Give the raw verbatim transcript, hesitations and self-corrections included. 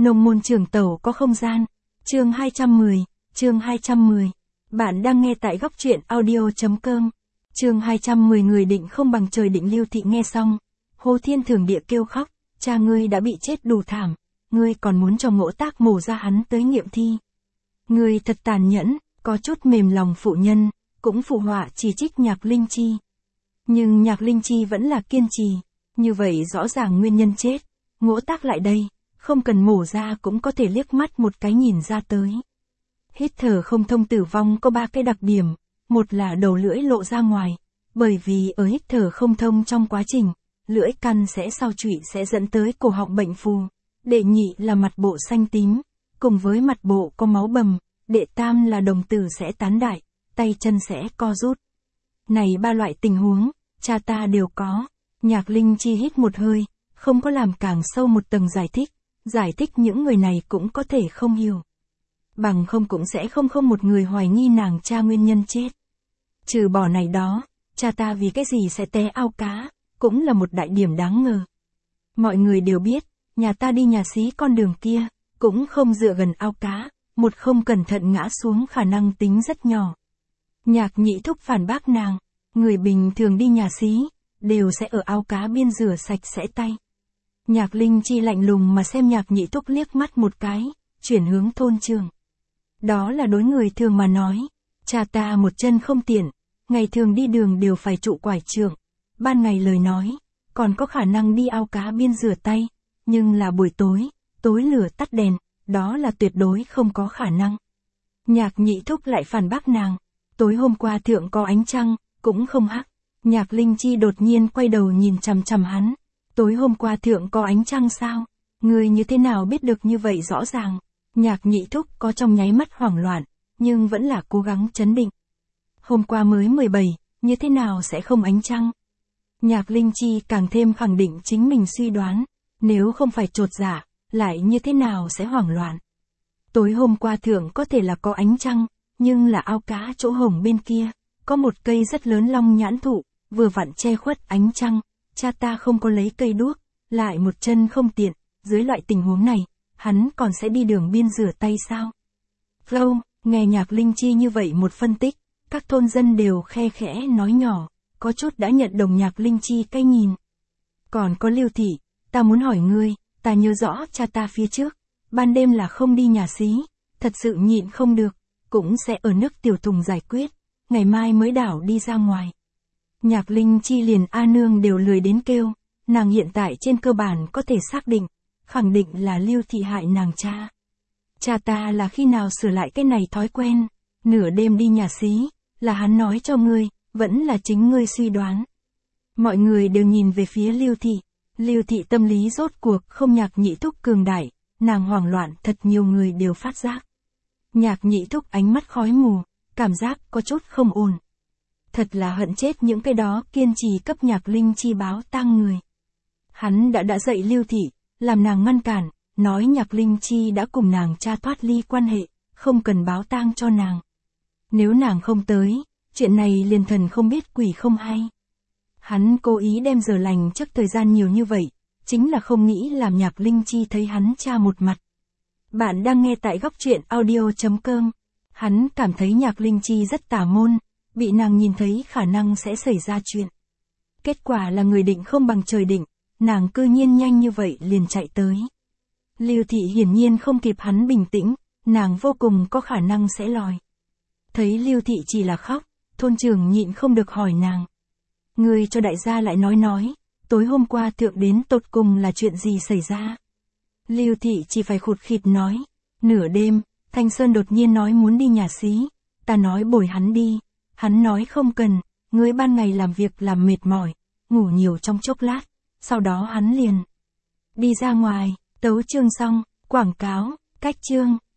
Nông môn trường tẩu có không gian. Chương hai trăm mười, chương hai trăm mười. Bạn đang nghe tại góc truyện audio.com. Chương hai trăm mười người định không bằng trời định. Lưu Thị nghe xong, hô thiên thưởng địa kêu khóc, cha ngươi đã bị chết đủ thảm, ngươi còn muốn cho Ngỗ Tác mổ ra hắn tới nghiệm thi. Ngươi thật tàn nhẫn, có chút mềm lòng phụ nhân, cũng phụ họa chỉ trích Nhạc Linh Chi. Nhưng Nhạc Linh Chi vẫn là kiên trì, như vậy rõ ràng nguyên nhân chết, Ngỗ Tác lại đây, không cần mổ ra cũng có thể liếc mắt một cái nhìn ra tới. Hít thở không thông tử vong có ba cái đặc điểm, một là đầu lưỡi lộ ra ngoài, bởi vì ở hít thở không thông trong quá trình, lưỡi căn sẽ sao trụy sẽ dẫn tới cổ họng bệnh phù. Đệ nhị là mặt bộ xanh tím, cùng với mặt bộ có máu bầm. Đệ tam là đồng tử sẽ tán đại, tay chân sẽ co rút. Này ba loại tình huống, cha ta đều có. Nhạc Linh Chi hít một hơi, không có làm càng sâu một tầng giải thích, giải thích những người này cũng có thể không hiểu. Bằng không cũng sẽ không không một người hoài nghi nàng cha nguyên nhân chết. Trừ bỏ này đó, cha ta vì cái gì sẽ té ao cá, cũng là một đại điểm đáng ngờ. Mọi người đều biết, nhà ta đi nhà xí con đường kia, cũng không dựa gần ao cá, một không cẩn thận ngã xuống khả năng tính rất nhỏ. Nhạc Nhị Thúc phản bác nàng, người bình thường đi nhà xí, đều sẽ ở ao cá biên rửa sạch sẽ tay. Nhạc Linh Chi lạnh lùng mà xem Nhạc Nhị Thúc liếc mắt một cái, chuyển hướng thôn trường. Đó là đối người thường mà nói, cha ta một chân không tiện, ngày thường đi đường đều phải trụ quải trượng, ban ngày lời nói, còn có khả năng đi ao cá biên rửa tay, nhưng là buổi tối, tối lửa tắt đèn, đó là tuyệt đối không có khả năng. Nhạc Nhị Thúc lại phản bác nàng, tối hôm qua thượng có ánh trăng, cũng không hắc. Nhạc Linh Chi đột nhiên quay đầu nhìn chằm chằm hắn, tối hôm qua thượng có ánh trăng sao? Ngươi như thế nào biết được như vậy rõ ràng? Nhạc Nhị Thúc có trong nháy mắt hoảng loạn, nhưng vẫn là cố gắng trấn định. Hôm qua mới mười bảy, như thế nào sẽ không ánh trăng? Nhạc Linh Chi càng thêm khẳng định chính mình suy đoán, nếu không phải chột dạ, lại như thế nào sẽ hoảng loạn. Tối hôm qua thượng có thể là có ánh trăng, nhưng là ao cá chỗ hồng bên kia, có một cây rất lớn long nhãn thụ, vừa vặn che khuất ánh trăng, cha ta không có lấy cây đuốc, lại một chân không tiện, dưới loại tình huống này, hắn còn sẽ đi đường biên rửa tay sao? Flow, nghe Nhạc Linh Chi như vậy một phân tích, các thôn dân đều khe khẽ nói nhỏ, có chút đã nhận đồng Nhạc Linh Chi cái nhìn. Còn có Lưu Thị, ta muốn hỏi ngươi, ta nhớ rõ cha ta phía trước, ban đêm là không đi nhà xí, thật sự nhịn không được, cũng sẽ ở nước tiểu thùng giải quyết, ngày mai mới đảo đi ra ngoài. Nhạc Linh Chi liền A Nương đều lười đến kêu, nàng hiện tại trên cơ bản có thể xác định, khẳng định là Lưu Thị hại nàng cha. Cha ta là khi nào sửa lại cái này thói quen, nửa đêm đi nhà xí, là hắn nói cho ngươi, vẫn là chính ngươi suy đoán. Mọi người đều nhìn về phía Lưu Thị, Lưu Thị tâm lý rốt cuộc không Nhạc Nhị Thúc cường đại, nàng hoảng loạn thật nhiều người đều phát giác. Nhạc Nhị Thúc ánh mắt khói mù, cảm giác có chút không ổn. Thật là hận chết những cái đó kiên trì cấp Nhạc Linh Chi báo tang người. Hắn đã đã dạy Lưu Thị, làm nàng ngăn cản, nói Nhạc Linh Chi đã cùng nàng cha thoát ly quan hệ, không cần báo tang cho nàng. Nếu nàng không tới, chuyện này liền thần không biết quỷ không hay. Hắn cố ý đem giờ lành trước thời gian nhiều như vậy, chính là không nghĩ làm Nhạc Linh Chi thấy hắn cha một mặt. Bạn đang nghe tại góc truyện audio.com. Hắn cảm thấy Nhạc Linh Chi rất tà môn, bị nàng nhìn thấy khả năng sẽ xảy ra chuyện. Kết quả là người định không bằng trời định, nàng cư nhiên nhanh như vậy liền chạy tới. Lưu Thị hiển nhiên không kịp hắn bình tĩnh, nàng vô cùng có khả năng sẽ lòi. Thấy Lưu Thị chỉ là khóc, thôn trưởng nhịn không được hỏi nàng. Ngươi cho đại gia lại nói nói, tối hôm qua thượng đến tột cùng là chuyện gì xảy ra? Lưu Thị chỉ phải khụt khịt nói, nửa đêm, Thanh Sơn đột nhiên nói muốn đi nhà xí, ta nói bồi hắn đi, hắn nói không cần, ngươi ban ngày làm việc làm mệt mỏi, ngủ nhiều trong chốc lát, sau đó hắn liền đi ra ngoài. Tấu chương xong, quảng cáo, cách chương.